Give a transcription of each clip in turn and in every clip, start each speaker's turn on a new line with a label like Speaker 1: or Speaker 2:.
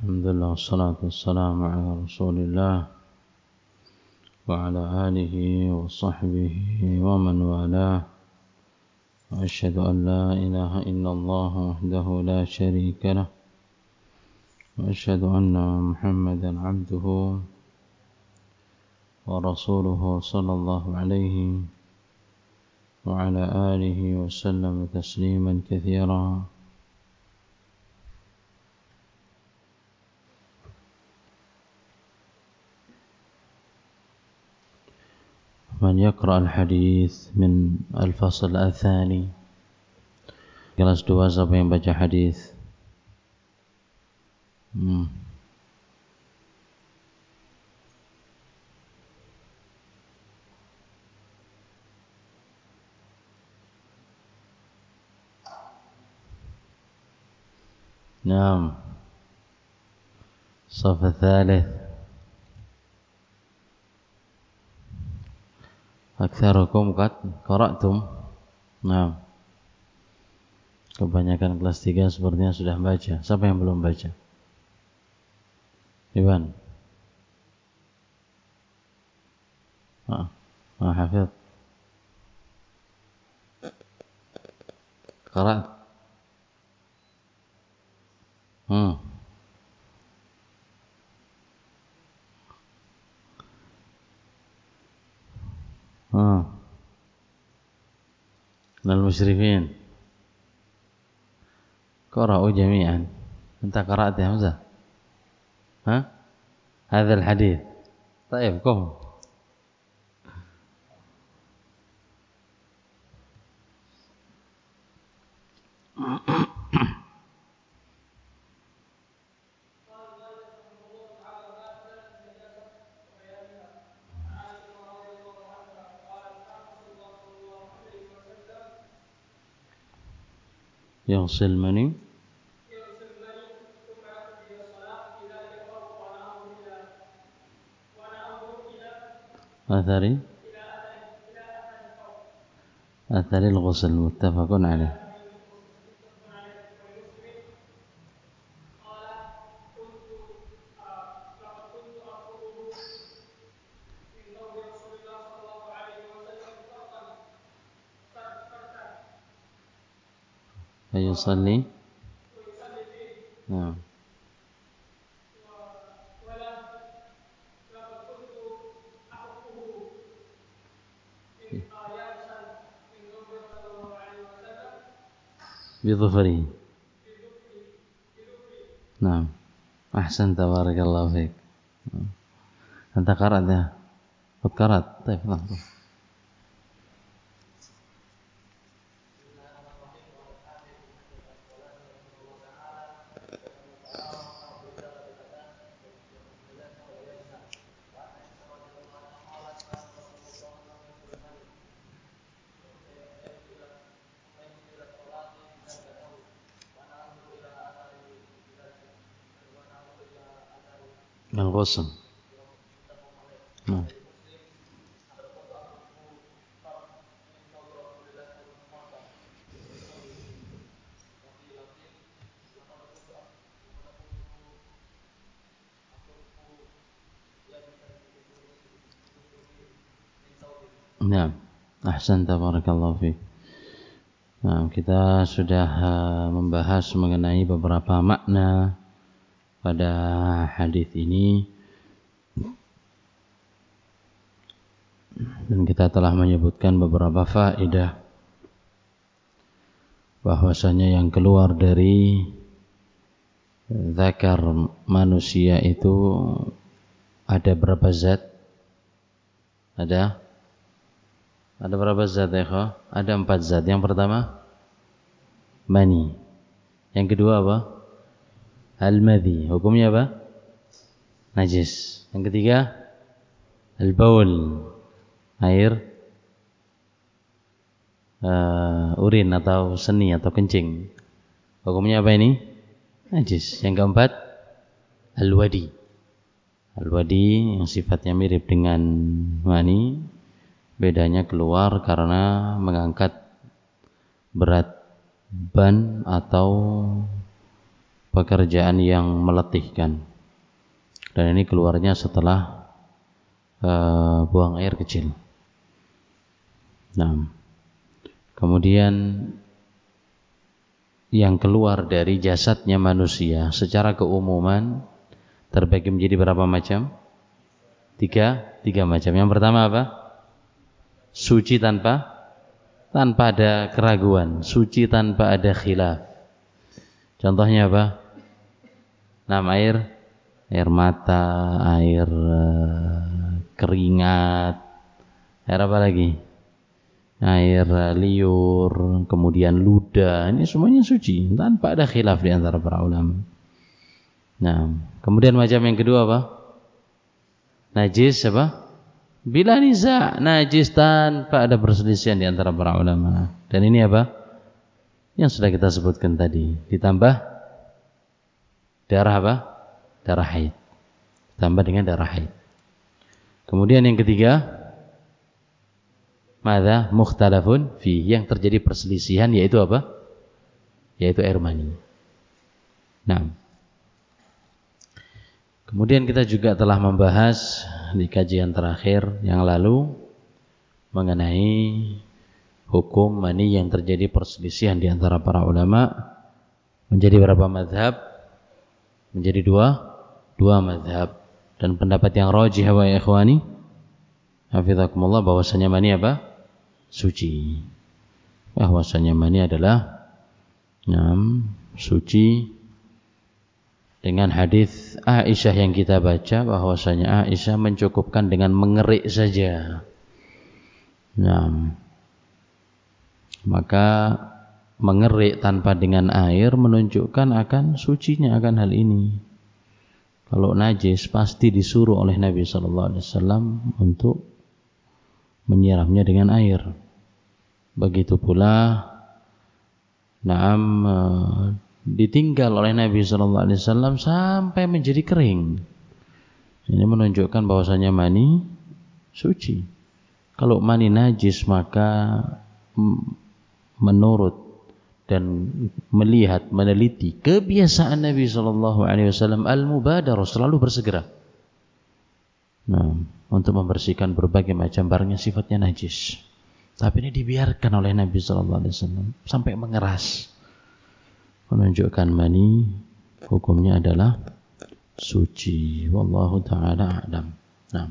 Speaker 1: Alhamdulillah, wassalatu wassalamu ala rasulillah wa ala alihi wa sahbihi wa man walah. Wa asyhadu an la ilaha illallah wahdahu la syarika lah wa asyhadu anna Muhammadan abduhu wa rasuluhu sallallahu alaihi wa ala alihi wa sallam tasliman katsira. من يقرأ الحديث من الفصل الثاني. Kelas 2 siapa yang baca hadis? نعم. الصف الثالث. Aktsarukum qad qara'tum. Nah. Kebanyakan kelas 3 sepertinya sudah baca. Siapa yang belum baca? Iwan. Hafidh. Qara'at. Al-musyrifin. Qara'u jami'an. Anta qara'at ya Hamzah? هذا الحديث. طيب قم. يغسل مني ثم يخرج إلى الصلاة إذا يقرأ وأنا أنظر إلى أثر الغسل متفق عليه. قال لقد كنت أطلبه من ثوب رسول الله صلى الله عليه وسلم فرتا فيصلي فيه. نعم. بظفره. نعم. أحسنت بارك الله فيك. أنت قرأت يا؟ قد قرأت. طيب لحظة. الغسل. Nah, ahsanta barakallahu fiik. Nah, kita sudah membahas mengenai beberapa makna pada hadis ini dan kita telah menyebutkan beberapa faedah bahwasanya yang keluar dari zakar manusia itu ada berapa zat? Ada berapa zat ya? Ada 4 zat. Yang pertama mani. Yang kedua apa? Al-madhi. Hukumnya apa? Najis. Yang ketiga al-baul. Air urin atau seni atau kencing. Hukumnya apa ini? Najis. Yang keempat al-wadi. Al-wadi yang sifatnya mirip dengan mani, bedanya keluar karena mengangkat berat ban atau pekerjaan yang meletihkan. Dan ini keluarnya setelah buang air kecil. Nah, kemudian yang keluar dari jasadnya manusia secara keumuman terbagi menjadi berapa macam? Tiga macam. Yang pertama apa? Suci tanpa ada keraguan, suci tanpa ada khilaf. Contohnya apa? Air mata, air keringat, air apa lagi? Air liur, kemudian ludah. Ini semuanya suci tanpa ada khilaf di antara para ulama. Nah, kemudian macam yang kedua apa? Najis apa? Bila niza, najis tanpa ada perselisihan di antara para ulama. Dan ini apa? Yang sudah kita sebutkan tadi. Ditambah darah apa? Darah haid. Tambah dengan darah haid. Kemudian yang ketiga, madza mukhtalafun fi, yang terjadi perselisihan yaitu apa? Yaitu air mani. Nah, kemudian kita juga telah membahas di kajian terakhir yang lalu mengenai hukum mani yang terjadi perselisihan di antara para ulama menjadi berapa mazhab? Menjadi dua mazhab. Dan pendapat yang rajih wa ya ikhwani, hafizakumullah, bahwasanya mani apa? Suci. Bahwasanya mani adalah suci dengan hadis Aisyah yang kita baca, bahwasanya Aisyah mencukupkan dengan mengerik saja. Nah, maka mengerik tanpa dengan air menunjukkan akan sucinya akan hal ini. Kalau najis pasti disuruh oleh Nabi sallallahu alaihi wasallam untuk menyiramnya dengan air. Begitu pula ditinggal oleh Nabi sallallahu alaihi wasallam sampai menjadi kering. Ini menunjukkan bahwasanya mani suci. Kalau mani najis maka menurut dan melihat, meneliti kebiasaan Nabi sallallahu alaihi wasallam al-mubadarah, selalu bersegera. Untuk membersihkan berbagai macam barang yang sifatnya najis. Tapi ini dibiarkan oleh Nabi sallallahu alaihi wasallam sampai mengeras. Menunjukkan mani hukumnya adalah suci. Wallahu taala a'lam. Nah.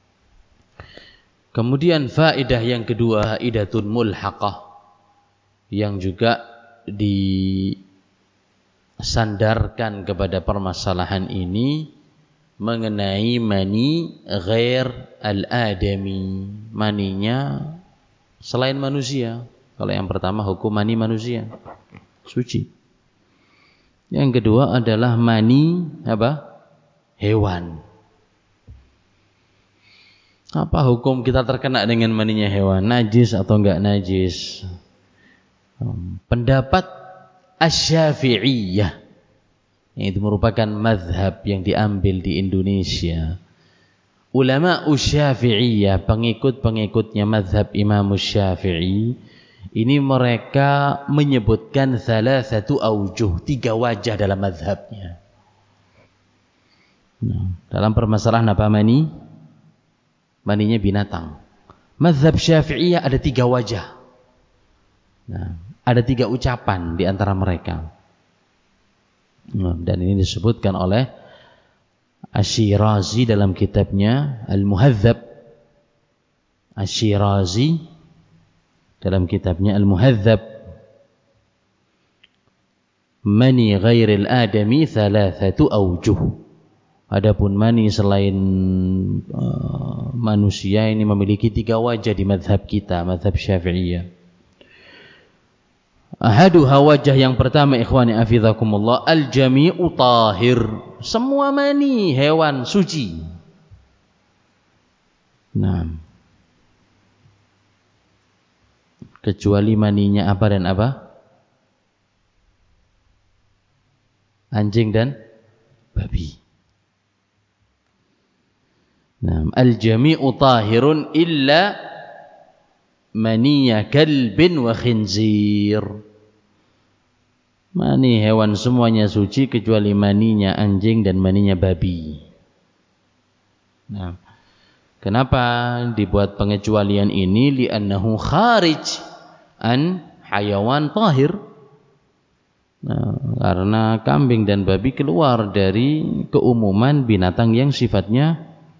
Speaker 1: Kemudian faedah yang kedua, faidatun mulhaqah, yang juga disandarkan kepada permasalahan ini mengenai mani ghair al-adami, maninya selain manusia. Kalau yang pertama hukum mani manusia suci. Yang kedua adalah mani apa? Hewan. Apa hukum kita terkena dengan maninya hewan? Najis atau enggak najis? Pendapat Asy-Syafi'iyah, itu merupakan mazhab yang diambil di Indonesia. Ulama Asy-Syafi'iyah, pengikut-pengikutnya mazhab Imam Syafi'i, ini mereka menyebutkan thalathatu aujuh, 3 wajah dalam mazhabnya. Dalam permasalahan apa mani? Maninya binatang. Mazhab Syafi'iyah ada 3 wajah. Ada 3 ucapan di antara mereka. Dan ini disebutkan oleh Asy-Syirazi dalam kitabnya Al-Muhadzab. Asy-Syirazi dalam kitabnya Al-Muhadzab, mani ghairil adami thalathatu aujuh. Adapun mani selain manusia ini memiliki 3 wajah di mazhab kita, mazhab Syafi'iyah. Ahaduha, wajah yang pertama, ikhwani hafizakumullah, al-jami'u tahir, semua mani hewan suci. Kecuali maninya apa dan apa? Anjing dan babi. Al-jami'u tahirun illa maniya kalbin wa khinzir. Mani hewan semuanya suci kecuali maninya anjing dan maninya babi. Nah, kenapa dibuat pengecualian ini? Li'annahu kharij an hayawan tahir. Nah, karena kambing dan babi keluar dari keumuman binatang yang sifatnya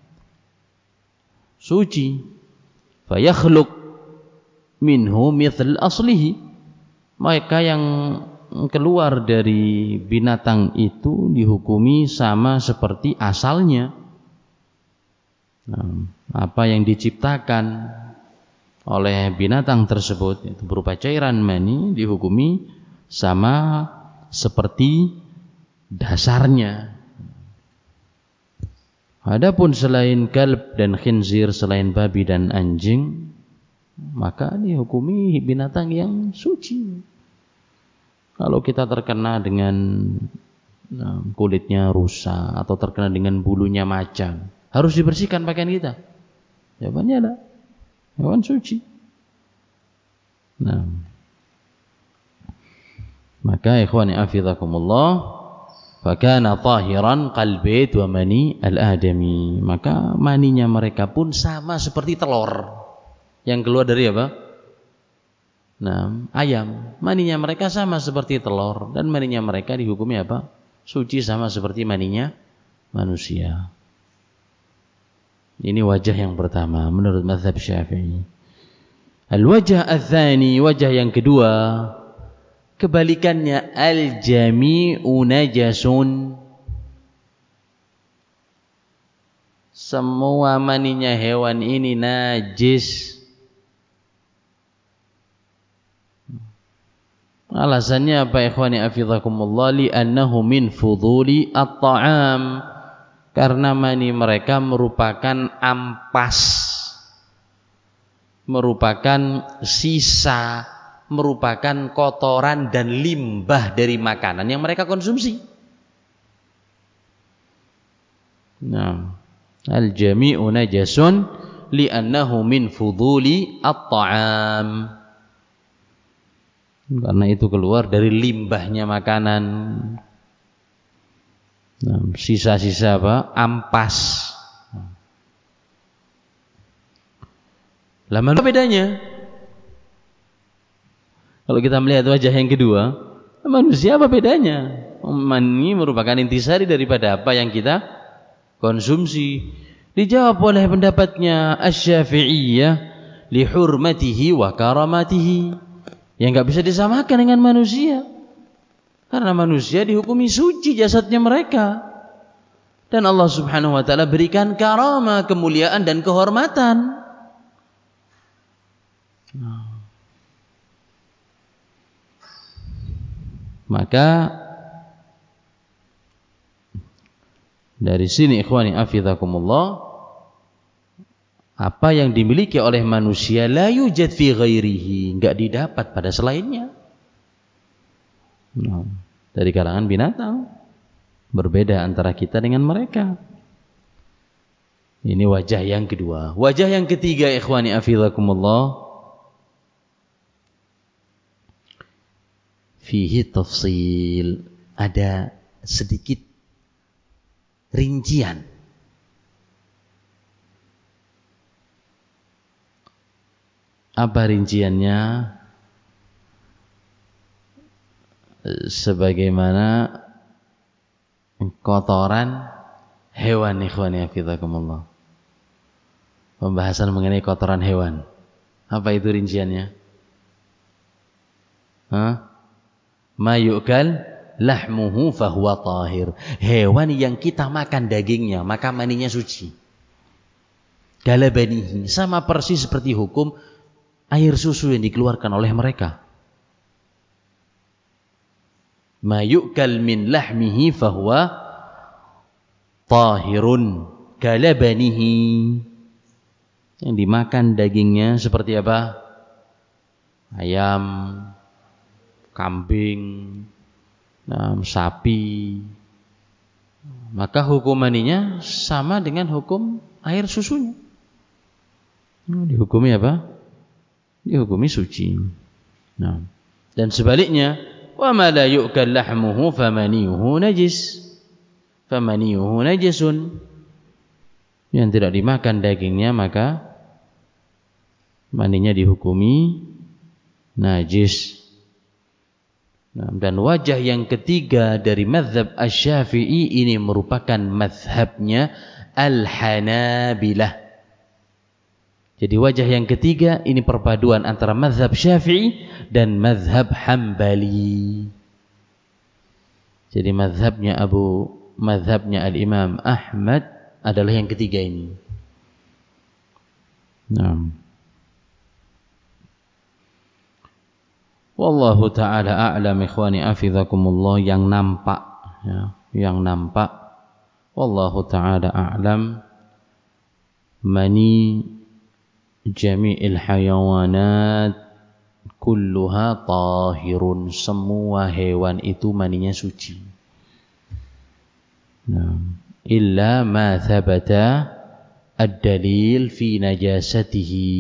Speaker 1: suci. Fayakhluq minhu mithl aslihi. Maka yang keluar dari binatang itu dihukumi sama seperti asalnya. Nah, apa yang diciptakan oleh binatang tersebut itu berupa cairan mani dihukumi sama seperti dasarnya. Adapun selain kalb dan khinzir, selain babi dan anjing, maka dihukumi binatang yang suci. Kalau kita terkena dengan kulitnya rusak atau terkena dengan bulunya macan, harus dibersihkan pakaian kita? Jawabannya ada, hewan suci. Nah, maka ikhwani afizakumullah, fakana tahiran qalbait wa mani al-adami. Maka maninya mereka pun sama seperti telur yang keluar dari apa? Nah, ayam, maninya mereka sama seperti telur, dan maninya mereka dihukumi apa? Suci sama seperti maninya manusia. Ini wajah yang pertama menurut mazhab Syafi'i. Al-wajah ats-tsani, wajah yang kedua, kebalikannya, al-jami'u najasun. Semua maninya hewan ini najis. Alasannya apa ikhwani afizakumullah? Li'annahu min fuduli at-ta'am. Karena mani mereka merupakan ampas, merupakan sisa, merupakan kotoran dan limbah dari makanan yang mereka konsumsi. Nah, al-jami'u najasun li'annahu min fuduli at-ta'am. Karena itu keluar dari limbahnya makanan. Nah, sisa-sisa apa? Ampas. Lah mana bedanya? Kalau kita melihat wajah yang kedua, manusia apa bedanya? Mani merupakan intisari daripada apa yang kita konsumsi. Dijawab oleh pendapatnya Asy-Syafi'iyah, li hurmatihi wa karamatihi. Yang enggak bisa disamakan dengan manusia. Karena manusia dihukumi suci jasadnya mereka. Dan Allah Subhanahu wa taala berikan karamah, kemuliaan dan kehormatan. Maka dari sini ikhwani afizakumullah, apa yang dimiliki oleh manusia la yujad fi ghairihi, enggak didapat pada selainnya. Nah, dari kalangan binatang, berbeda antara kita dengan mereka. Ini wajah yang kedua. Wajah yang ketiga ikhwani afizakumullah, fihi tafsil, ada sedikit rincian. Apa rinciannya? Sebagaimana kotoran hewan, ikhwani hafizakumullah. Pembahasan mengenai kotoran hewan. Apa itu rinciannya? Ma yu'kal lahmuhu fahuwa tahir. Hewan yang kita makan dagingnya, maka maninya suci. Galabanihi, sama persis seperti hukum air susu yang dikeluarkan oleh mereka. Ma yu'kal min lahmihi fahuwa tahirun galabanihi. Yang dimakan dagingnya seperti apa? Ayam, kambing, sapi. Maka hukum maninya sama dengan hukum air susunya. Dihukumi apa? Dihukumi suci. Nah, dan sebaliknya, wa ma la yu'kal lahmuhu famaniyuhu najisun. Yang tidak dimakan dagingnya maka maninya dihukumi najis. Nah, dan wajah yang ketiga dari mazhab Asy-Syafi'i ini merupakan mazhabnya Al-Hanabilah. Jadi wajah yang ketiga ini perpaduan antara mazhab Syafi'i dan mazhab Hambali. Jadi mazhabnya Al-Imam Ahmad adalah yang ketiga ini. Nah. Wallahu ta'ala a'lam ikhwani afizakumullah, yang nampak ya, wallahu ta'ala a'lam, mani jami'il hayawanat kulluha tahirun, semua hewan itu maninya suci. Nah, illa ma thabata ad-dalil fi najasatihi,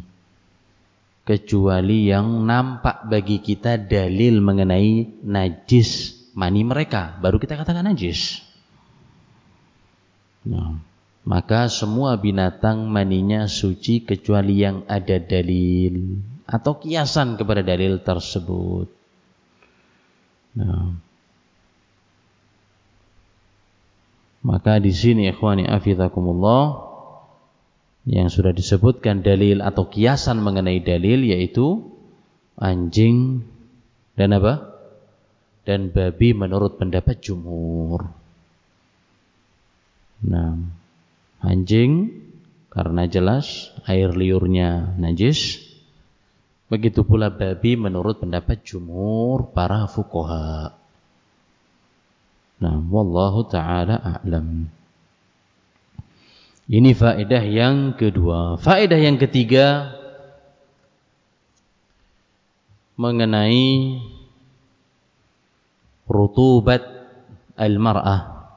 Speaker 1: kecuali yang nampak bagi kita dalil mengenai najis mani mereka, baru kita katakan najis. Nah, maka semua binatang maninya suci kecuali yang ada dalil atau kiasan kepada dalil tersebut. Nah, maka di sini ikhwani afizakumullah, yang sudah disebutkan dalil atau kiasan mengenai dalil yaitu anjing dan apa? Dan babi menurut pendapat jumhur. Nah, anjing karena jelas air liurnya najis. Begitu pula babi menurut pendapat jumhur para fuqaha. Nah, wallahu ta'ala a'lam. Ini faedah yang kedua. Faedah yang ketiga mengenai rutubat al-mar'ah.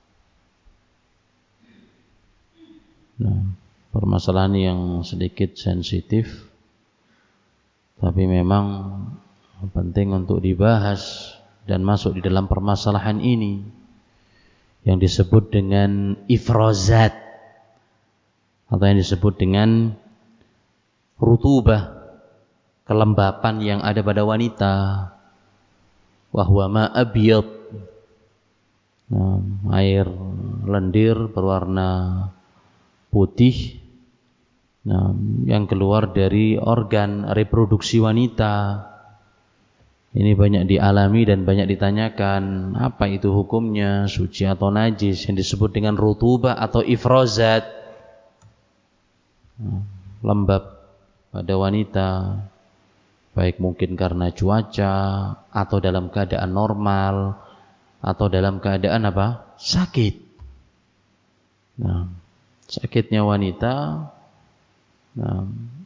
Speaker 1: Nah, permasalahan yang sedikit sensitif, tapi memang penting untuk dibahas dan masuk di dalam permasalahan ini yang disebut dengan ifrazat, atau yang disebut dengan rutubah, kelembapan yang ada pada wanita. Wahwa ma abyad, nah, air lendir berwarna putih, nah, yang keluar dari organ reproduksi wanita. Ini banyak dialami dan banyak ditanyakan, apa itu hukumnya, suci atau najis, yang disebut dengan rutubah atau ifrazat, lembab pada wanita, baik mungkin karena cuaca atau dalam keadaan normal atau dalam keadaan apa? Sakit. Nah, sakitnya wanita, nah,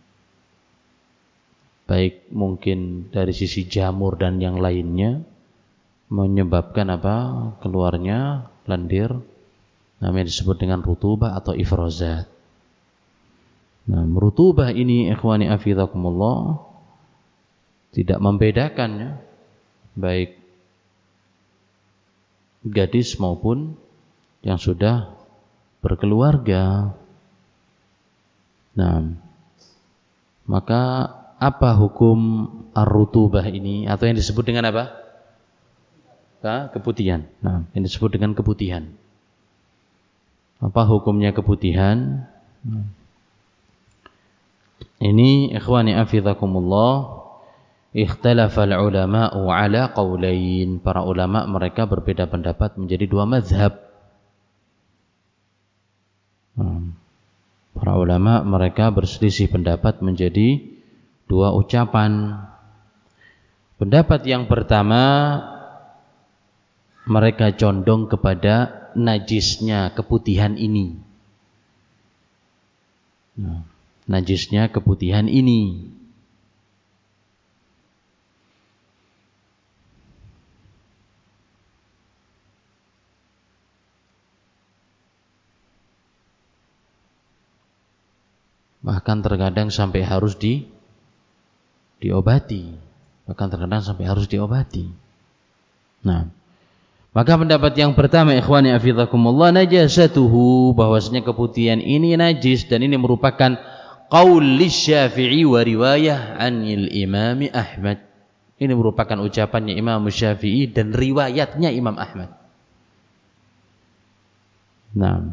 Speaker 1: baik mungkin dari sisi jamur dan yang lainnya, menyebabkan apa? Keluarnya lendir, namanya disebut dengan rutubah atau ifrazat. Nah, rutubah ini ikhwani afizakumullah tidak membedakan ya, baik gadis maupun yang sudah berkeluarga. Nah, maka apa hukum ar-rutubah ini, atau yang disebut dengan apa? Keputihan. Nah, yang disebut dengan keputihan. Apa hukumnya keputihan? Ini ikhwani afizakumullah, ikhtalafa al-ulama'u ala qawlain. Para ulama mereka berbeda pendapat menjadi dua mazhab. Para ulama mereka berselisih pendapat menjadi dua ucapan. Pendapat yang pertama, mereka condong kepada najisnya keputihan ini. Najisnya keputihan ini. Bahkan terkadang sampai harus diobati. bahkan terkadang sampai harus diobati. Nah, maka pendapat yang pertama, ikhwani hafizakumullah, najasatuhu, bahwasanya keputihan ini najis, dan ini merupakan qaul Syafi'i wa riwayah anil Imam Ahmad. Ini merupakan ucapannya Imam Syafi'i dan riwayatnya Imam Ahmad. Nah,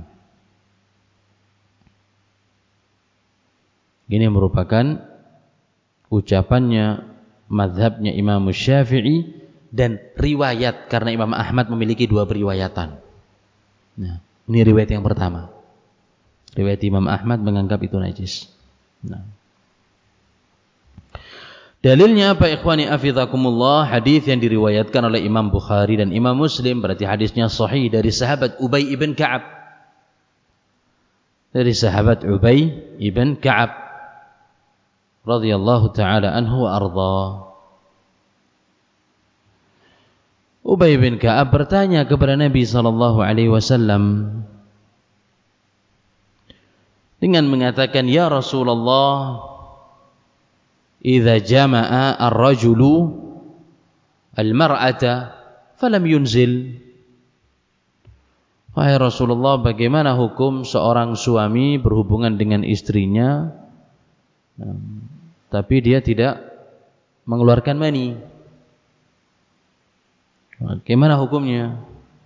Speaker 1: ini merupakan ucapannya, mazhabnya Imam Syafi'i dan riwayat, karena Imam Ahmad memiliki dua periwayatan. Nah, ini riwayat yang pertama. Riwayat Imam Ahmad menganggap itu najis. Nah, dalilnya apa, ikhwani hafizakumullah? Hadis yang diriwayatkan oleh Imam Bukhari dan Imam Muslim, berarti hadisnya sahih, dari sahabat Ubay ibn Ka'ab. Dari sahabat Ubay ibn Ka'ab radhiyallahu taala anhu wa arda. Ubay bin Ka'ab bertanya kepada Nabi sallallahu alaihi wasallam dengan mengatakan, "Ya Rasulullah, idza jama'a ar-rajulu al-mar'ata falam yunzil." Wahai Rasulullah, bagaimana hukum seorang suami berhubungan dengan istrinya tapi dia tidak mengeluarkan mani? Bagaimana hukumnya?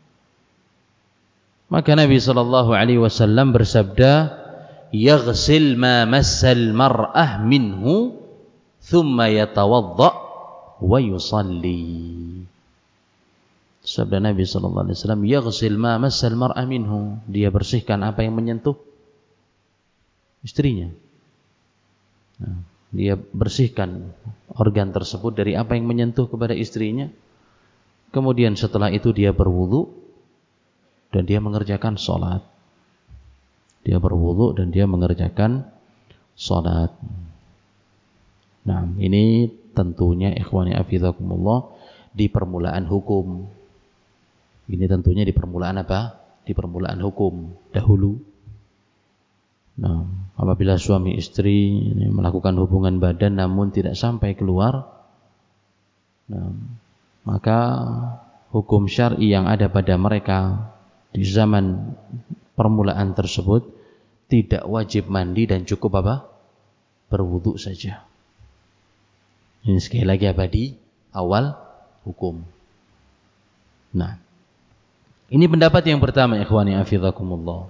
Speaker 1: Maka Nabi sallallahu alaihi wasallam bersabda, "Yaghsil ma massal mar'ah minhu thumma yatawadda wa yusalli." Sabda Nabi sallallahu alaihi wasallam, "Yaghsil ma massal mar'ah minhu." Dia bersihkan apa yang menyentuh istrinya. Nah, dia bersihkan organ tersebut dari apa yang menyentuh kepada istrinya. Kemudian setelah itu dia berwudu dan dia mengerjakan sholat. Dia berwudu dan dia mengerjakan sholat. Nah, ini tentunya ikhwani hafizakumullah di permulaan hukum. Ini tentunya di permulaan apa? Di permulaan hukum dahulu. Nah, apabila suami istri melakukan hubungan badan namun tidak sampai keluar, nah, maka hukum syar'i yang ada pada mereka di zaman permulaan tersebut tidak wajib mandi dan cukup apa? Berwudu saja. Ini sekali lagi apa? Di awal hukum. Nah, ini pendapat yang pertama, ikhwani hafizakumullah.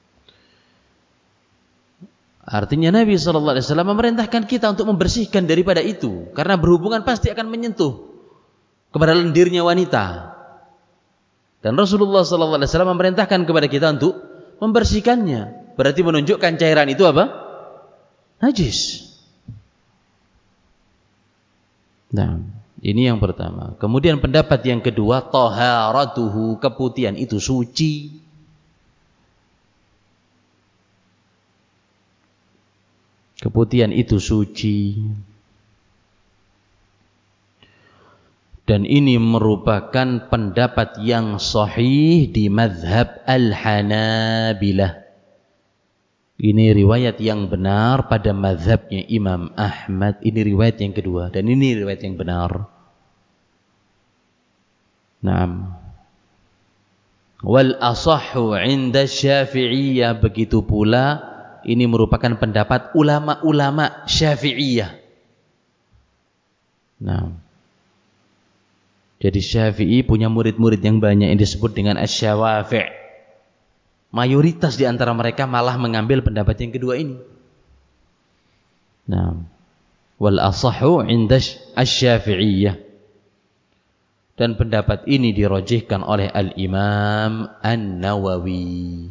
Speaker 1: Artinya Nabi sallallahu alaihi wasallam memerintahkan kita untuk membersihkan daripada itu, karena berhubungan pasti akan menyentuh kepada lendirnya wanita. Dan Rasulullah sallallahu alaihi wasallam memerintahkan kepada kita untuk membersihkannya. Berarti menunjukkan cairan itu apa? Najis. Nah, ini yang pertama. Kemudian pendapat yang kedua, taharatuhu, keputihan itu suci. Keputihan itu suci. Dan ini merupakan pendapat yang sahih di mazhab Al-Hanabilah. Ini riwayat yang benar pada mazhabnya Imam Ahmad. Ini riwayat yang kedua dan ini riwayat yang benar. Naam. Wal asahhu 'inda Syafi'iyah, begitu pula ini merupakan pendapat ulama-ulama Syafi'iyah. Naam. Jadi Syafi'i punya murid-murid yang banyak yang disebut dengan Asy-Syawafi'. Mayoritas di antara mereka malah mengambil pendapat yang kedua ini. Nah, wal asahhu 'inda asy-Syafi'iyyah. Dan pendapat ini dirajihkan oleh Al-Imam An-Nawawi.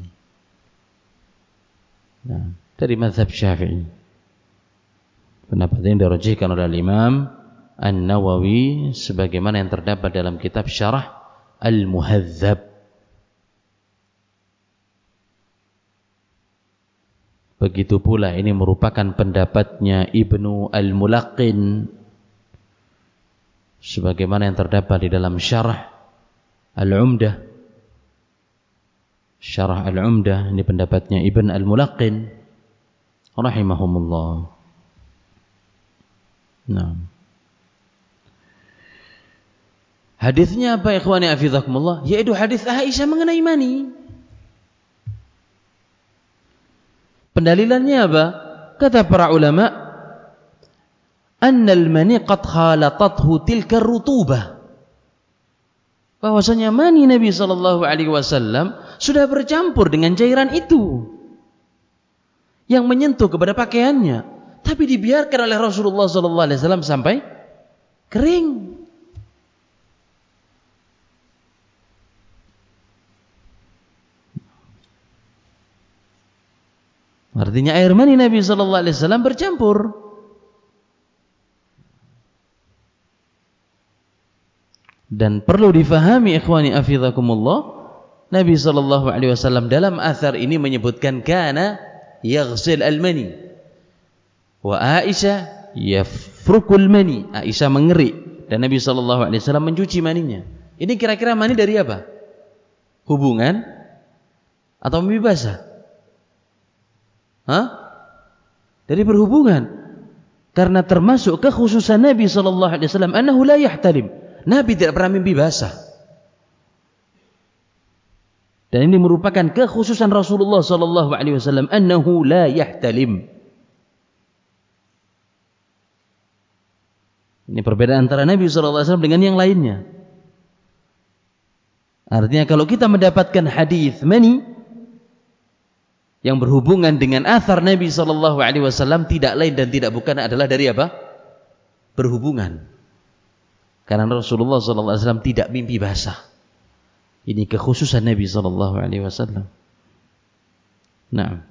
Speaker 1: Nah, dari mazhab Syafi'i. Pendapat ini dirajihkan oleh Al-Imam An-Nawawi sebagaimana yang terdapat dalam kitab Syarah Al-Muhadzab. Begitu pula ini merupakan pendapatnya Ibnu Al-Mulaqqin sebagaimana yang terdapat di dalam Syarah Al-Umdah. Syarah Al-Umdah ini pendapatnya Ibn Al-Mulaqqin rahimahumullah. Nah, Hadisnya apa ikhwani hafizakumullah? Yaitu hadis Aisyah mengenai mani. Pendalilannya apa? Kata para ulama, annal mani qad khalatathu tilka rutubah. Bahwasanya mani Nabi sallallahu alaihi wasallam sudah bercampur dengan cairan itu yang menyentuh kepada pakaiannya, tapi dibiarkan oleh Rasulullah sallallahu alaihi wasallam sampai kering. Artinya air mani Nabi sallallahu alaihi wasallam bercampur. Dan perlu difahami ikhwani hafizakumullah, Nabi sallallahu alaihi wasallam dalam athar ini menyebutkan kana yaghsil al-mani wa Aisyah yafrukul mani. Aisyah mengerik dan Nabi sallallahu alaihi wasallam mencuci maninya. Ini kira-kira mani dari apa? Hubungan atau mimpi basah? Dari berhubungan. Karena termasuk kekhususan Nabi sallallahu alaihi wasallam annahu la yahtalim. Nabi tidak pernah mimpi basah. Dan ini merupakan kekhususan Rasulullah sallallahu alaihi wasallam annahu la yahtalim. Ini perbedaan antara Nabi sallallahu alaihi wasallam dengan yang lainnya. Artinya kalau kita mendapatkan hadis mani yang berhubungan dengan athar Nabi sallallahu alaihi wasallam, tidak lain dan tidak bukan adalah dari apa? Berhubungan. Karena Rasulullah sallallahu alaihi wasallam tidak mimpi basah. Ini kekhususan Nabi sallallahu alaihi wasallam. Nah.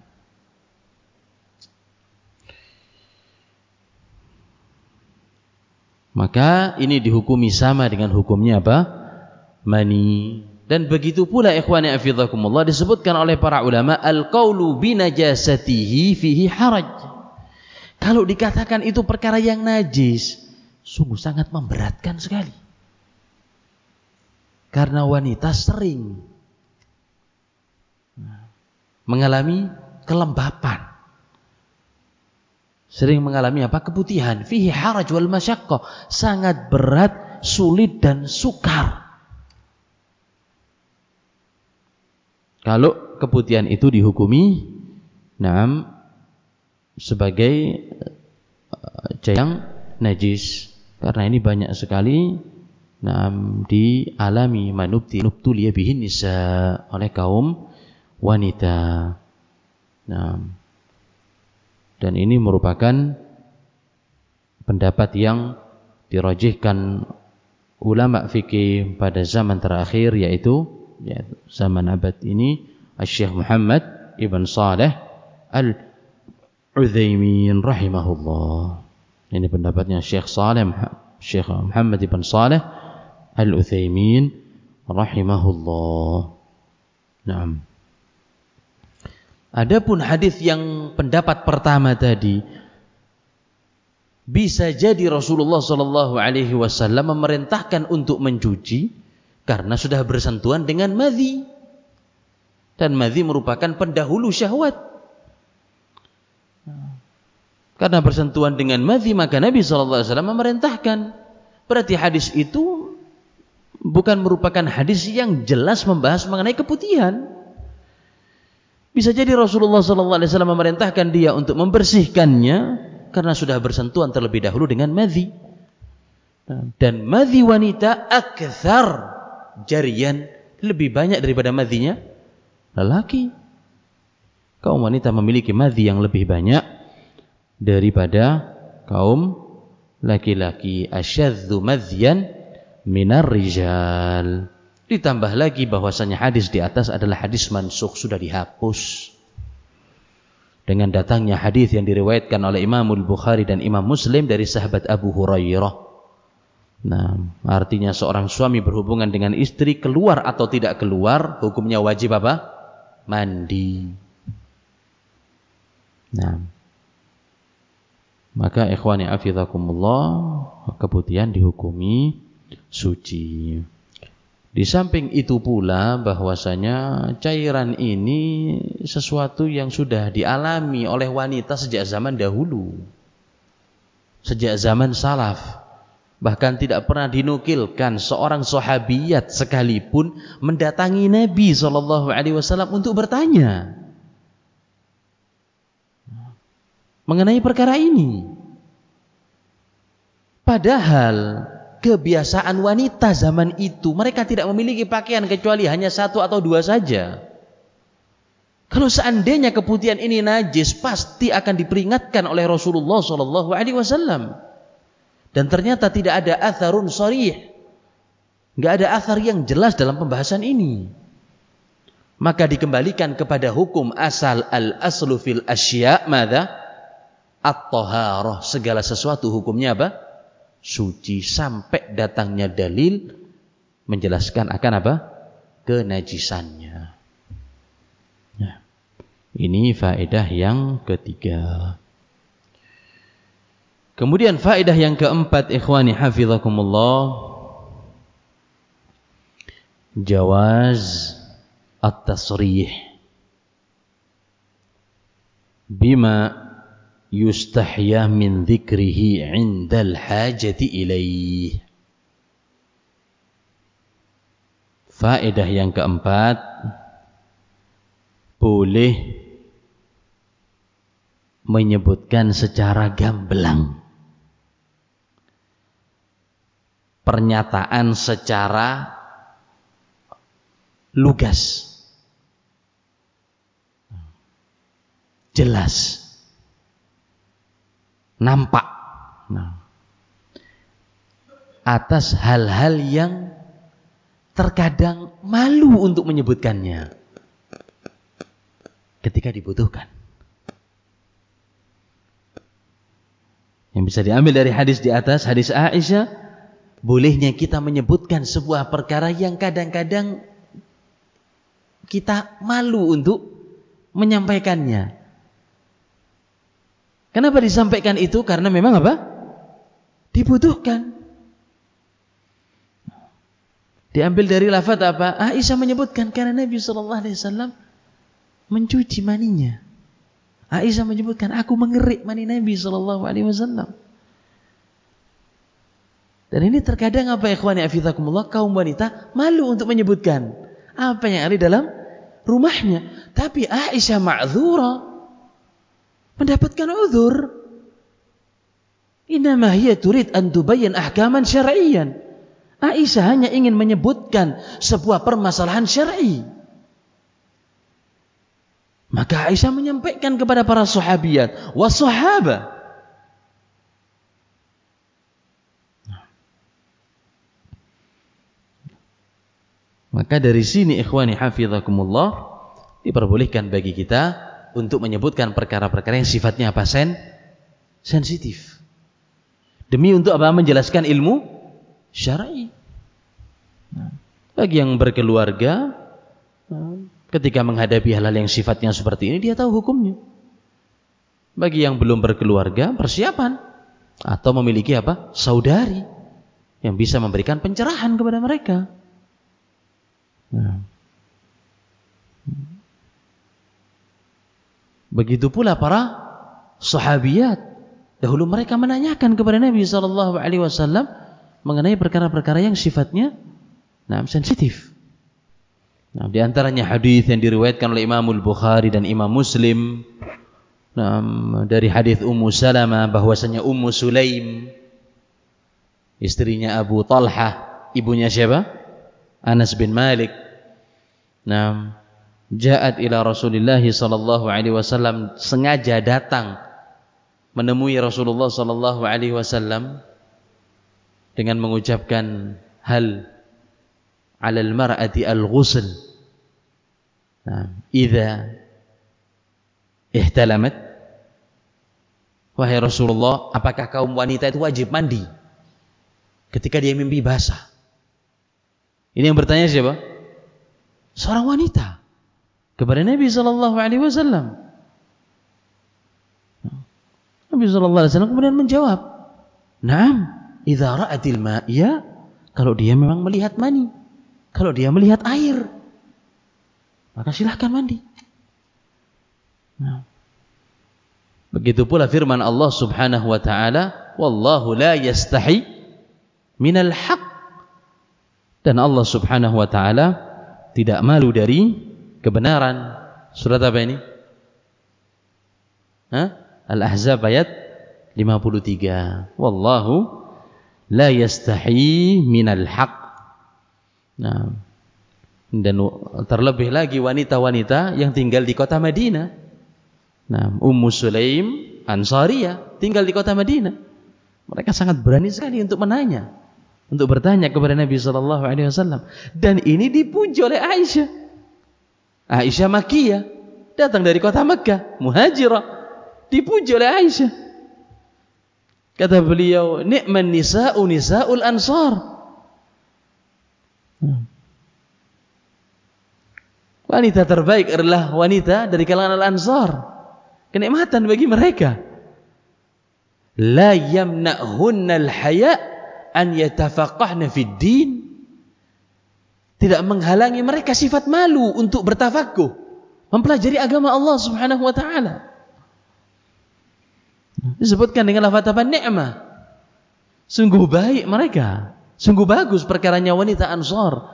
Speaker 1: Maka ini dihukumi sama dengan hukumnya apa? Mani. Dan begitu pula ikhwani hafizakumullah disebutkan oleh para ulama al-qaulu binajasatihi fihi haraj. Kalau dikatakan itu perkara yang najis, sungguh sangat memberatkan sekali. Karena wanita sering mengalami kelembapan. Sering mengalami apa? Keputihan. Fihi haraj wal masyaqqah. Sangat berat, sulit dan sukar. Kalau keputihan itu dihukumi sebagai yang najis. Karena ini banyak sekali dialami nubtuliya bihin nisa oleh kaum wanita. Dan ini merupakan pendapat yang dirajihkan ulama fikih pada zaman terakhir, yaitu zaman abad ini Syekh Muhammad ibn Saleh Al-Utsaimin rahimahullah. Ini pendapatnya Syekh Muhammad ibn Saleh Al-Utsaimin rahimahullah. Naam. Adapun hadis yang pendapat pertama tadi, bisa jadi Rasulullah sallallahu alaihi wasallam memerintahkan untuk mencuci karena sudah bersentuhan dengan madhi. Dan madhi merupakan pendahulu syahwat. Karena bersentuhan dengan madhi, maka Nabi sallallahu alaihi wasallam memerintahkan. Berarti hadis itu bukan merupakan hadis yang jelas membahas mengenai keputihan. Bisa jadi Rasulullah sallallahu alaihi wasallam memerintahkan dia untuk membersihkannya karena sudah bersentuhan terlebih dahulu dengan madhi. Dan madhi wanita akthar jarian, lebih banyak daripada madhinya lelaki. Kaum wanita memiliki madhi yang lebih banyak daripada kaum laki-laki. Asyadzu madhyan minar rijal. Ditambah lagi bahwasanya hadis di atas adalah hadis mansukh, sudah dihapus dengan datangnya hadis yang diriwayatkan oleh Imam Al-Bukhari dan Imam Muslim dari sahabat Abu Hurairah. Artinya seorang suami berhubungan dengan istri, keluar atau tidak keluar, hukumnya wajib apa? Mandi. Maka ikhwani hafizakumullah, keputihan dihukumi suci. Di samping itu pula bahwasanya cairan ini sesuatu yang sudah dialami oleh wanita sejak zaman dahulu, sejak zaman salaf. Bahkan tidak pernah dinukilkan seorang sahabiyat sekalipun mendatangi Nabi SAW untuk bertanya mengenai perkara ini. Padahal kebiasaan wanita zaman itu, mereka tidak memiliki pakaian kecuali hanya satu atau dua saja. Kalau seandainya keputihan ini najis, pasti akan diperingatkan oleh Rasulullah SAW. Dan ternyata tidak ada atharun sharih, nggak ada athar yang jelas dalam pembahasan ini. Maka dikembalikan kepada hukum asal, al-aslu fil asya' madza? At-taharah. Segala sesuatu hukumnya apa? Suci, sampai datangnya dalil menjelaskan akan apa? Kenajisannya. Nah, ini faedah yang ketiga. Kemudian faedah yang keempat, ikhwani hafizakumullah, jawaz at-tasrih bima yustahya min dzikrihi 'indal hajati ilaih. Faedah yang keempat, boleh menyebutkan secara gamblang, pernyataan secara lugas, jelas, nampak, atas hal-hal yang terkadang malu untuk menyebutkannya ketika dibutuhkan. Yang bisa diambil dari hadis di atas, hadis Aisyah, bolehnya kita menyebutkan sebuah perkara yang kadang-kadang kita malu untuk menyampaikannya. Kenapa disampaikan itu? Karena memang apa? Dibutuhkan. Diambil dari lafaz apa? Aisyah menyebutkan karena Nabi SAW mencuci maninya. Aisyah menyebutkan, aku mengerik mani Nabi SAW. Dan ini terkadang apa, ikhwani afizakumullah, kaum wanita malu untuk menyebutkan apa yang ada dalam rumahnya. Tapi Aisyah ma'dzura, mendapatkan uzur. Innama hiya turid an tubayyin ahkaman syar'iyyan. Aisyah hanya ingin menyebutkan sebuah permasalahan syar'i. Maka Aisyah menyampaikan kepada para sahabiyat wa sahabah. Maka dari sini ikhwani hafizakumullah, diperbolehkan bagi kita untuk menyebutkan perkara-perkara yang sifatnya apa? Sensitif. Demi untuk apa? Menjelaskan ilmu syar'i. Bagi yang berkeluarga, ketika menghadapi hal-hal yang sifatnya seperti ini, dia tahu hukumnya. Bagi yang belum berkeluarga, persiapan atau memiliki apa? Saudari yang bisa memberikan pencerahan kepada mereka. Begitu pula para sahabiyat, dahulu mereka menanyakan kepada Nabi SAW mengenai perkara-perkara yang sifatnya sensitif. Di antaranya hadis yang diriwayatkan oleh Imam Al-Bukhari dan Imam Muslim, dari hadis Ummu Salamah bahwasanya Ummu Sulaim, istrinya Abu Talhah, ibunya siapa? Anas bin Malik. Ja'at ila Rasulillah sallallahu alaihi wasallam, sengaja datang menemui Rasulullah sallallahu alaihi wasallam dengan mengucapkan hal 'alal mar'ati al-ghusl idza ihtalamat. Wahai Rasulullah, apakah kaum wanita itu wajib mandi ketika dia mimpi basah? Ini yang bertanya siapa? Seorang wanita kepada Nabi sallallahu alaihi wasallam. Nabi sallallahu alaihi wasallam kemudian menjawab, "Na'am, idza ra'atil ma'." Ya, kalau dia memang melihat mani, kalau dia melihat air, maka silahkan mandi. Begitu pula firman Allah Subhanahu wa taala, "Wallahu la yastahi minal haq. Dan Allah Subhanahu wa taala tidak malu dari kebenaran. Surat apa ini? Al-Ahzab ayat 53. Wallahu la yastahi minal haq. Nah, dan terlebih lagi wanita-wanita yang tinggal di kota Madinah. Nah, Ummu Sulaim Ansariyah tinggal di kota Madinah. Mereka sangat berani sekali untuk menanya, untuk bertanya kepada Nabi sallallahu alaihi wasallam. Dan ini dipuji oleh Aisyah. Aisyah Makkiyah, datang dari kota Makkah, muhajirah, dipuji oleh Aisyah. Kata beliau, "Ni'man nisa'u nisa'ul ansar." Wanita terbaik adalah wanita dari kalangan al-ansar. Kenikmatan bagi mereka. La yamna'hunna al-haya' an yatafaqahna fid din. Tidak menghalangi mereka sifat malu untuk bertafakuh, mempelajari agama Allah Subhanahu wa taala. Disebutkan dengan lafaz apa? Ni'mah. Sungguh baik mereka, sungguh bagus perkaranya wanita Ansar.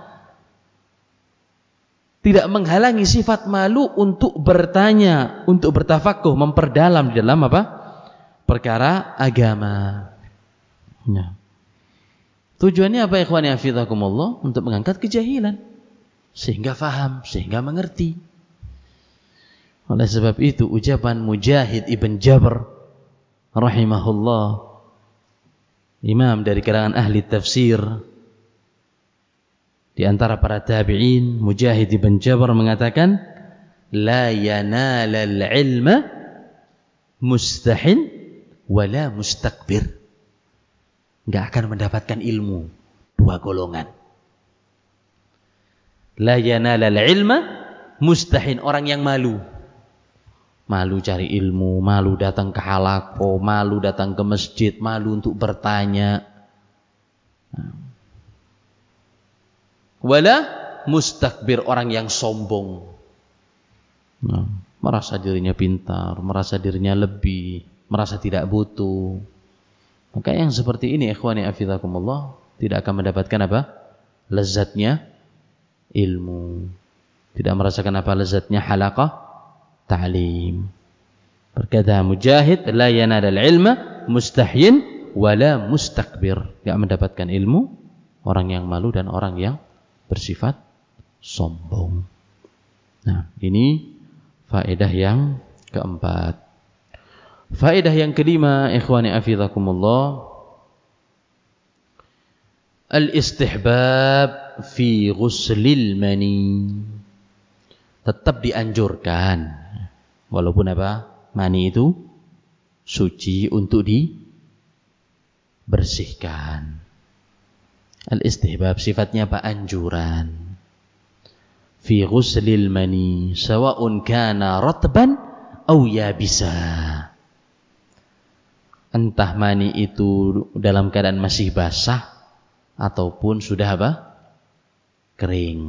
Speaker 1: Tidak menghalangi sifat malu untuk bertanya, untuk bertafakuh, memperdalam di dalam apa? Perkara agama. Ya. Tujuannya apa ikhwani hafizakumullah? Untuk mengangkat kejahilan, sehingga faham, sehingga mengerti. Oleh sebab itu ucapan Mujahid ibn Jabr rahimahullah, imam dari kalangan ahli tafsir di antara para tabi'in, Mujahid ibn Jabr mengatakan, la yanalal ilma mustahin wala mustakbir. Enggak akan mendapatkan ilmu dua golongan. La yanalal ilma mustahin, orang yang malu. Malu cari ilmu, malu datang ke halaqah, malu datang ke masjid, malu untuk bertanya. Wala mustakbir, orang yang sombong. Merasa dirinya pintar, merasa dirinya lebih, merasa tidak butuh. Maka yang seperti ini ikhwani hafizakumullah tidak akan mendapatkan apa? Lezatnya ilmu. Tidak merasakan apa lezatnya halaqah ta'lim. Berkata Mujahid, la yanalal ilma mustahyin wala mustakbir. Tidak mendapatkan ilmu orang yang malu dan orang yang bersifat sombong. Nah, ini faedah yang keempat. Faedah yang kelima, ikhwani hafizakumullah, al-istihbab fi ghuslil mani. Tetap dianjurkan, walaupun apa? Mani itu suci, untuk dibersihkan. Al-istihbab sifatnya apa? Anjuran. Fi ghuslil mani sawa'un kana ratban aw yabisa. Entah mani itu dalam keadaan masih basah ataupun sudah apa? Kering.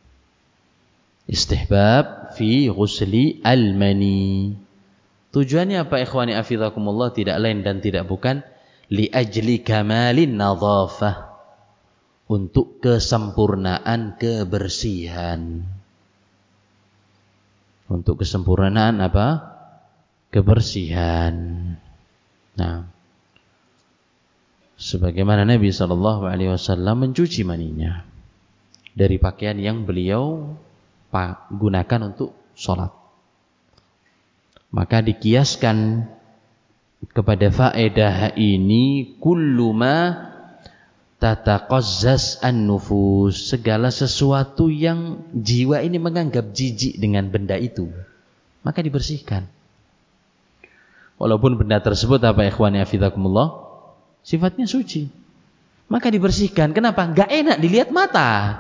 Speaker 1: Istihbab fi ghusli al-mani. Tujuannya apa ikhwani hafizakumullah? Tidak lain dan tidak bukan li ajli kamalin nadhafah, untuk kesempurnaan kebersihan. Untuk kesempurnaan apa? Kebersihan. Nah, sebagaimana Nabi SAW mencuci maninya dari pakaian yang beliau gunakan untuk sholat, maka dikiaskan kepada faedah ini kullu ma tataqazzaz an-nufus, segala sesuatu yang jiwa ini menganggap jijik dengan benda itu, maka dibersihkan. Walaupun benda tersebut apa ikhwani hafizakumullah? Sifatnya suci, maka dibersihkan. Kenapa? Enggak enak dilihat mata.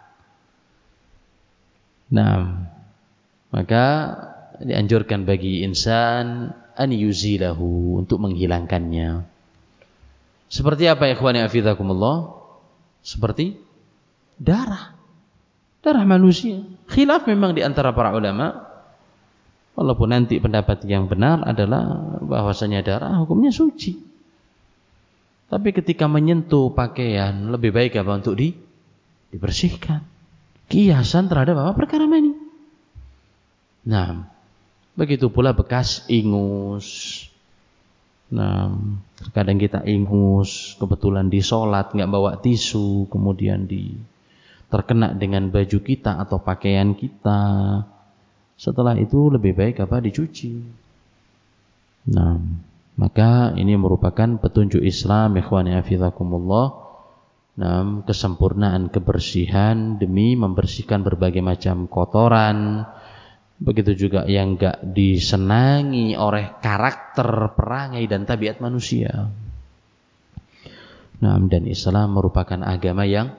Speaker 1: Nah, maka dianjurkan bagi insan an yuzilahu, untuk menghilangkannya. Seperti apa ikhwani hafizakumullah? Seperti darah manusia. Khilaf memang di antara para ulama, walaupun nanti pendapat yang benar adalah bahwasanya darah hukumnya suci. Tapi ketika menyentuh pakaian, lebih baik apa untuk dibersihkan. Kiasan terhadap apa? Perkara mani. Nah, begitu pula bekas ingus. Nah, kadang kita ingus, kebetulan di sholat nggak bawa tisu, kemudian terkena dengan baju kita atau pakaian kita. Setelah itu lebih baik apa? Dicuci. Nah, maka ini merupakan petunjuk Islam, ikhwani hafizakumullah. Nah, kesempurnaan kebersihan demi membersihkan berbagai macam kotoran. Begitu juga yang enggak disenangi oleh karakter, perangai dan tabiat manusia. Nah, dan Islam merupakan agama yang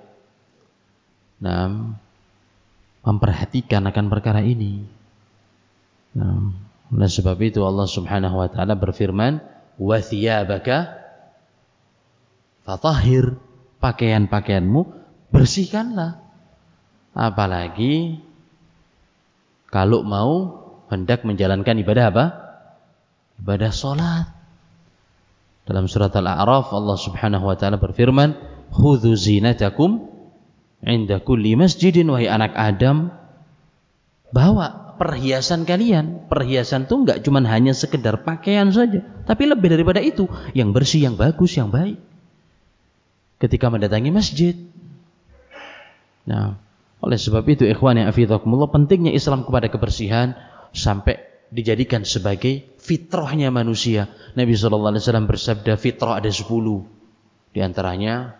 Speaker 1: memperhatikan akan perkara ini. Nah, oleh sebab itu Allah Subhanahu wa taala berfirman, "Wa thiyabaka fatahhir." Pakaian-pakaianmu bersihkanlah. Apalagi kalau mau hendak menjalankan ibadah apa? Ibadah salat. Dalam surat Al-A'raf Allah Subhanahu wa taala berfirman, "Khudzu zinatakum 'inda kulli masjidin." Wahai anak Adam, bawa perhiasan kalian. Perhiasan itu enggak cuma hanya sekedar pakaian saja, tapi lebih daripada itu, yang bersih, yang bagus, yang baik. Ketika mendatangi masjid. Nah, oleh sebab itu ikhwani hafizakumullah, pentingnya Islam kepada kebersihan sampai dijadikan sebagai fitrahnya manusia. Nabi sallallahu alaihi wasallam bersabda, fitrah ada 10. Di antaranya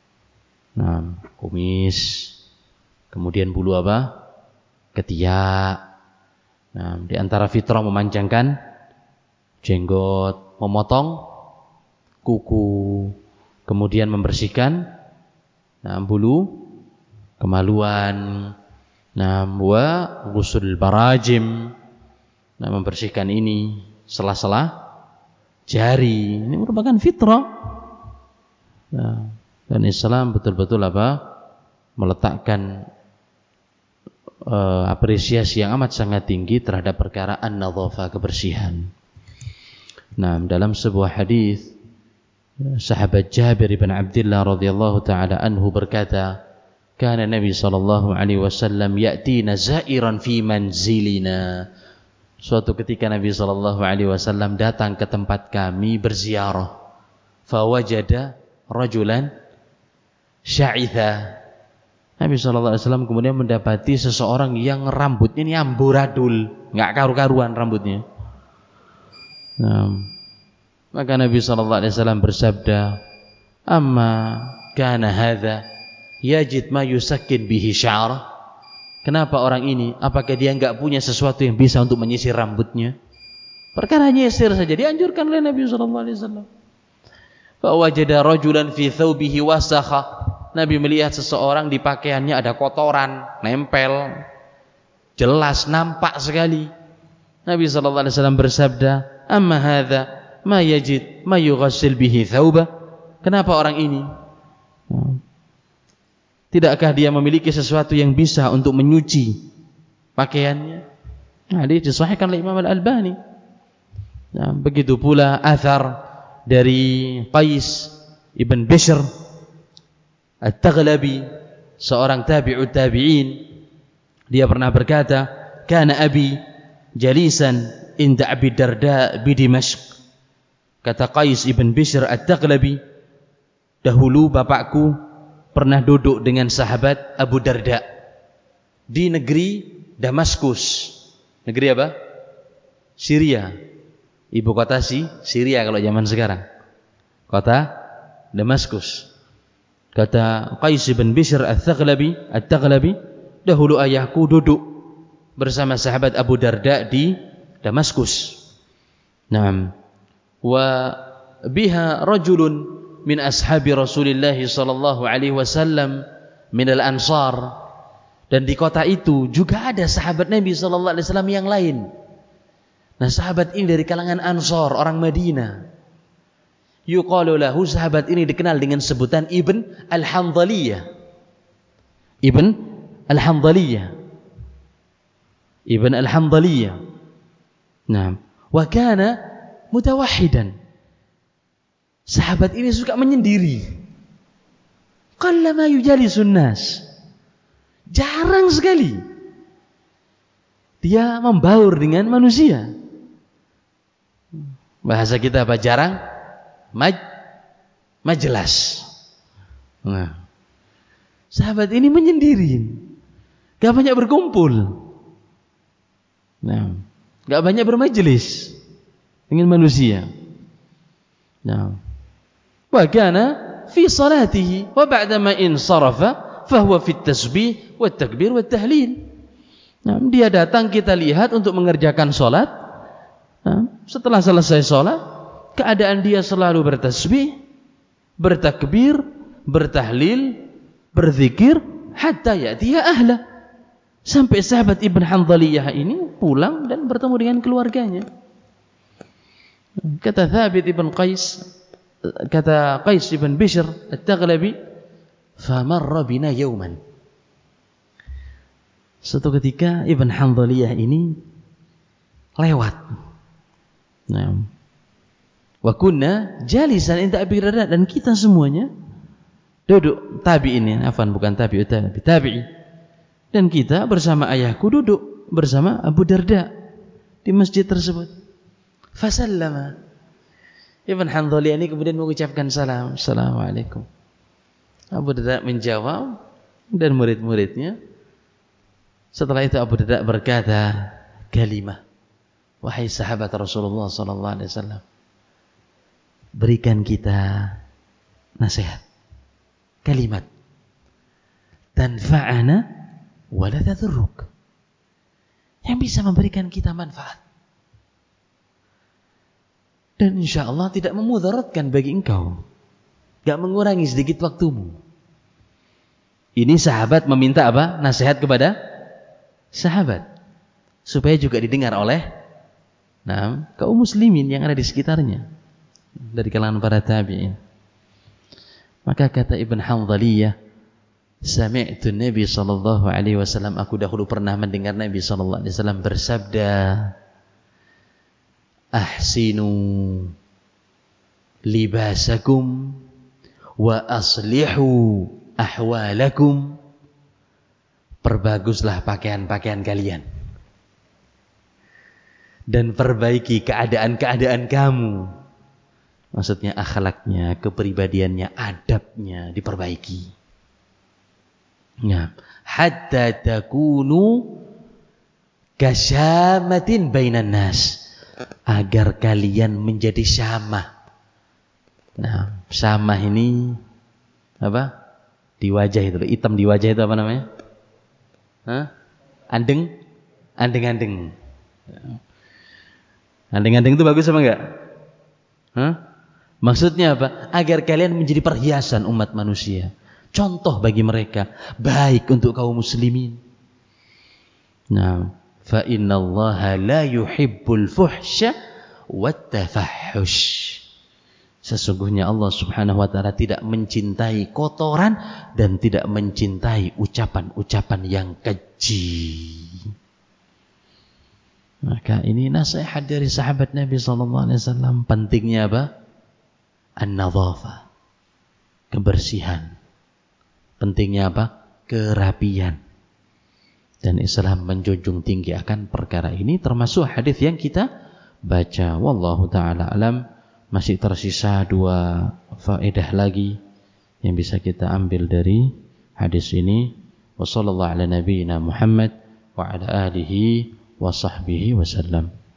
Speaker 1: kumis, kemudian bulu apa? Ketiak. Nah, di antara fitrah memanjangkan jenggot, memotong kuku, kemudian membersihkan bulu kemaluan, wa ghusul barajim, membersihkan ini sela-sela jari. Ini merupakan fitrah. Dan Islam betul-betul meletakkan apresiasi yang amat sangat tinggi terhadap perkara an-nadhafah, kebersihan. Nah, dalam sebuah hadis sahabat Jabir bin Abdullah radhiyallahu taala anhu berkata, "Kana Nabi sallallahu alaihi wasallam ya'tina za'iran fi manzilina." Suatu ketika Nabi sallallahu alaihi wasallam datang ke tempat kami berziarah. Fa wajada rajulan sya'itha. Nabi sallallahu alaihi wasallam kemudian mendapati seseorang yang rambutnya ini amburadul, enggak karu-karuan rambutnya. Maka Nabi sallallahu alaihi wasallam bersabda, "Amma kana hadza yajid ma yusakkin bihi sya'ra." Kenapa orang ini? Apakah dia enggak punya sesuatu yang bisa untuk menyisir rambutnya? Perkara nyisir saja dianjurkan oleh Nabi sallallahu alaihi wasallam. Fa wajada rajulan fi thawbihi wasakha. Nabi melihat seseorang di pakaiannya ada kotoran, nempel, jelas nampak sekali. Nabi sallallahu alaihi wasallam bersabda, "Amma hadza ma yajid ma yughassil bihi thawba." Kenapa orang ini? Tidakkah dia memiliki sesuatu yang bisa untuk menyuci pakaiannya? Hadis disahihkan oleh Imam Al-Albani. Nah, begitu pula athar dari Qais ibn Bishr At-Taghlabi, seorang tabi'ut tabi'in. Dia pernah berkata, "Kana abi jalisan inda Abi Darda bi Dimashq." Kata Qais ibn Bishr At-Taghlabi, dahulu bapakku pernah duduk dengan sahabat Abu Darda di negeri Damaskus. Negeri apa? Syria. Ibu kota Syria kalau zaman sekarang. Kota Damaskus. Kata Qais bin Bishr At-Taghlabi, dahulu ayahku duduk bersama sahabat Abu Darda di Damaskus. Naam. Wa biha rajulun min ashabi Rasulillah sallallahu alaihi wasallam min al-ansar. Dan di kota itu juga ada sahabat Nabi sallallahu alaihi wasallam yang lain. Nah, sahabat ini dari kalangan Ansar, orang Madinah. Yuqalu lahu, sahabat ini dikenal dengan sebutan Ibn Al-Handhaliyah. Ibn Al-Handhaliyah. Ibn Al-Handhaliyah. Nah, wa kana mutawahhidan. Sahabat ini suka menyendiri. Qallama yujalisun nas. Jarang sekali dia membaur dengan manusia. Bahasa kita apa? Jarang majelas. Nah, sahabat ini menyendiri, gak banyak berkumpul, nah, gak banyak bermajelis dengan manusia. Nah, wa kana fi salatihi wa ba'dama insarafa fahuwa fi tasbih wa takbir wa tahlil. Nah, dia datang, kita lihat untuk mengerjakan salat. Nah, setelah selesai salat, keadaan dia selalu bertasbih, bertakbir, bertahlil, berzikir hatta ya'tiya ahla. Sampai sahabat Ibn Hanzaliyah ini pulang dan bertemu dengan keluarganya. Kata Thabit ibn Qais, kata Qais ibn Bishr At-Taghlabi, famarra bina yawman. Suatu ketika Ibn Hanzaliyah ini lewat. Nah, wa kunna jalisan inda Abi Darda, dan kita semuanya duduk, tabi'in, bukan tabi'i. Dan kita bersama ayahku duduk bersama Abu Darda di masjid tersebut. Fasallama. Ibn Hanzaliyah ini kemudian mengucapkan salam, Assalamualaikum. Abu Darda menjawab dan murid-muridnya. Setelah itu Abu Darda berkata kalimah, wahai sahabat Rasulullah sallallahu alaihi wasallam, berikan kita nasihat, kalimat tanfa'ana wa la tadurruk, yang bisa memberikan kita manfaat dan insyaallah tidak memudaratkan bagi engkau, enggak mengurangi sedikit waktumu. Ini sahabat meminta apa? Nasihat kepada sahabat supaya juga didengar oleh kaum muslimin yang ada di sekitarnya dari kalangan para tabi'in. Maka kata Ibn Hanzaliyah, sami'tu Nabi sallallahu alaihi wasallam, aku dahulu pernah mendengar Nabi sallallahu alaihi wasallam bersabda, ahsinu libasakum wa aslihu ahwalakum. Perbaguslah pakaian-pakaian kalian dan perbaiki keadaan-keadaan kamu. Maksudnya akhlaknya, kepribadiannya, adabnya diperbaiki. Ya, hatta takunu kasyamatin bainan nas, agar kalian menjadi syamah. Nah, syamah ini apa? Di wajah itu, hitam di wajah itu apa namanya? Andeng. Andeng-andeng itu bagus apa enggak? Maksudnya apa? Agar kalian menjadi perhiasan umat manusia, contoh bagi mereka, baik untuk kaum muslimin. Nah, fa innallaha la yuhibbul fuhsya wat tafahhush. Sesungguhnya Allah Subhanahu wa taala tidak mencintai kotoran dan tidak mencintai ucapan-ucapan yang keji. Maka ini nasihat dari sahabat Nabi sallallahu alaihi wasallam. Pentingnya apa? An-nadhafah, kebersihan. Pentingnya apa? Kerapian. Dan Islam menjunjung tinggi akan perkara ini, termasuk hadis yang kita baca. Wallahu taala alam. Masih tersisa 2 faedah lagi yang bisa kita ambil dari hadis ini. Wassallallahu ala nabiyyina Muhammad wa ala alihi wa sahbihi wasallam.